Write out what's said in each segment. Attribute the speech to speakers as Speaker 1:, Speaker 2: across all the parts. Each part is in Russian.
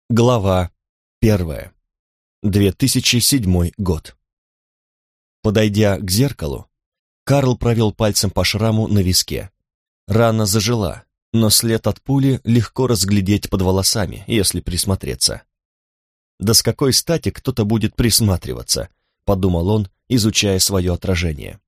Speaker 1: Глава 1. 2007 год. Подойдя к зеркалу, Карл провел пальцем по шраму на виске. Рана зажила, но след от пули легко разглядеть под волосами, если присмотреться. «Да с какой стати кто-то будет присматриваться?» — подумал он, изучая свое отражение.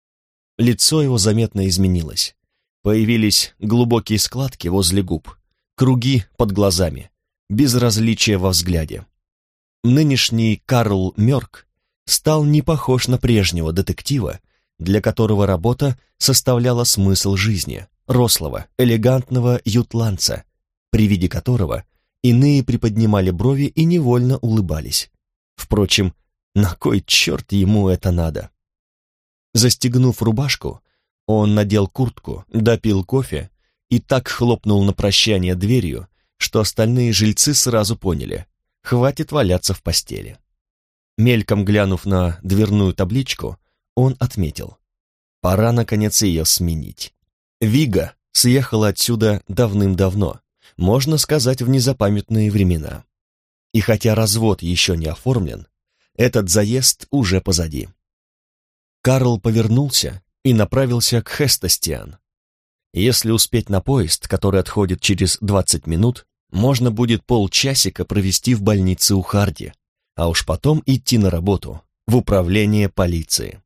Speaker 1: Лицо его заметно изменилось. Появились глубокие складки возле губ, круги под глазами, безразличие во взгляде. Нынешний Карл Мёрк стал не похож на прежнего детектива, для которого работа составляла смысл жизни, рослого, элегантного ютландца, при виде которого иные приподнимали брови и невольно улыбались. Впрочем, на кой черт ему это надо? Застегнув рубашку, он надел куртку, допил кофе и так хлопнул на прощание дверью, что остальные жильцы сразу поняли — хватит валяться в постели. Мельком глянув на дверную табличку, он отметил: пора, наконец, ее сменить. Вига съехала отсюда давным-давно, можно сказать, в незапамятные времена. И хотя развод еще не оформлен, этот заезд уже позади. Карл повернулся и направился к Хестестиан. Если успеть на поезд, который отходит через 20 минут, можно будет полчасика провести в больнице у Харди, а уж потом идти на работу, в управление полиции.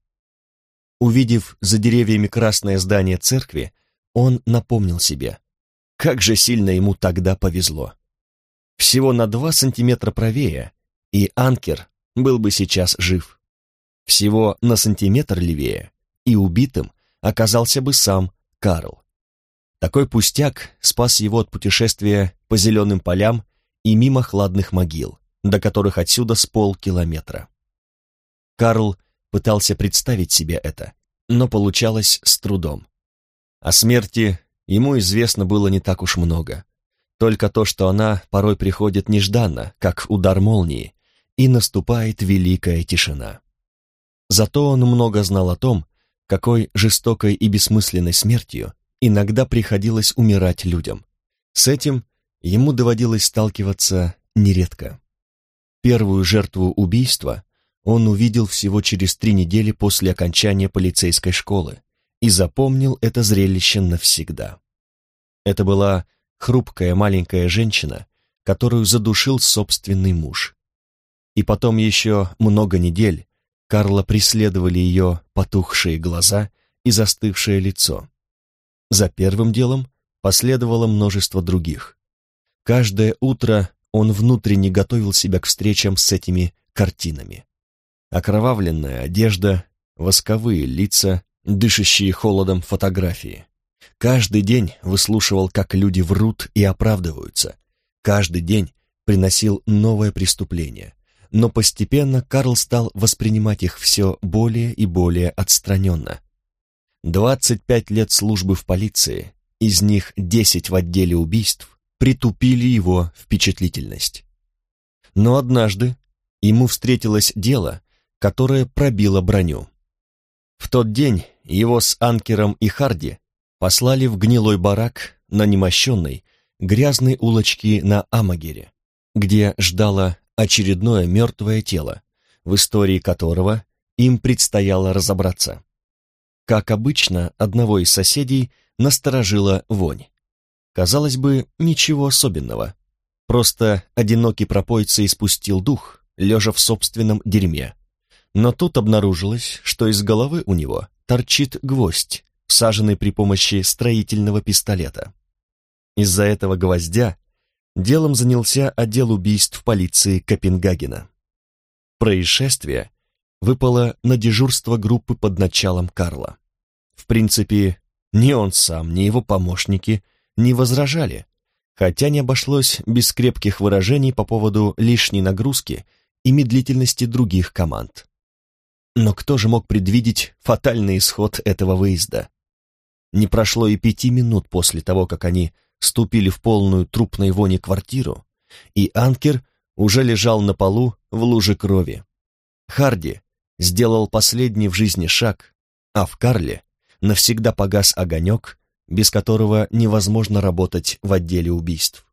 Speaker 1: Увидев за деревьями красное здание церкви, он напомнил себе, как же сильно ему тогда повезло. Всего на 2 сантиметра правее, и Анкер был бы сейчас жив. Всего на сантиметр левее, и убитым оказался бы сам Карл. Такой пустяк спас его от путешествия по зеленым полям и мимо хладных могил, до которых отсюда с полкилометра. Карл пытался представить себе это, но получалось с трудом. О смерти ему известно было не так уж много, только то, что она порой приходит нежданно, как удар молнии, и наступает великая тишина. Зато он много знал о том, какой жестокой и бессмысленной смертью иногда приходилось умирать людям. С этим ему доводилось сталкиваться нередко. Первую жертву убийства он увидел всего через 3 недели после окончания полицейской школы и запомнил это зрелище навсегда. Это была хрупкая маленькая женщина, которую задушил собственный муж. И потом еще много недель Карла преследовали ее потухшие глаза и застывшее лицо. За первым делом последовало множество других. Каждое утро он внутренне готовил себя к встречам с этими картинами. Окровавленная одежда, восковые лица, дышащие холодом фотографии. Каждый день выслушивал, как люди врут и оправдываются. Каждый день приносил новое преступление. Но постепенно Карл стал воспринимать их все более и более отстраненно. 25 лет службы в полиции, из них 10 в отделе убийств, притупили его впечатлительность. Но однажды ему встретилось дело, которое пробило броню. В тот день его с Анкером и Харди послали в гнилой барак на немощенной, грязной улочке на Амагере, где ждало очередное мертвое тело, в истории которого им предстояло разобраться. Как обычно, одного из соседей насторожила вонь. Казалось бы, ничего особенного. Просто одинокий пропойца испустил дух, лежа в собственном дерьме. Но тут обнаружилось, что из головы у него торчит гвоздь, всаженный при помощи строительного пистолета. Из-за этого гвоздя делом занялся отдел убийств полиции Копенгагена. Происшествие выпало на дежурство группы под началом Карла. В принципе, ни он сам, ни его помощники не возражали, хотя не обошлось без крепких выражений по поводу лишней нагрузки и медлительности других команд. Но кто же мог предвидеть фатальный исход этого выезда? Не прошло и 5 минут после того, как они ступили в полную трупной вони квартиру, и Анкер уже лежал на полу в луже крови. Харди сделал последний в жизни шаг, а в Карле навсегда погас огонек, без которого невозможно работать в отделе убийств.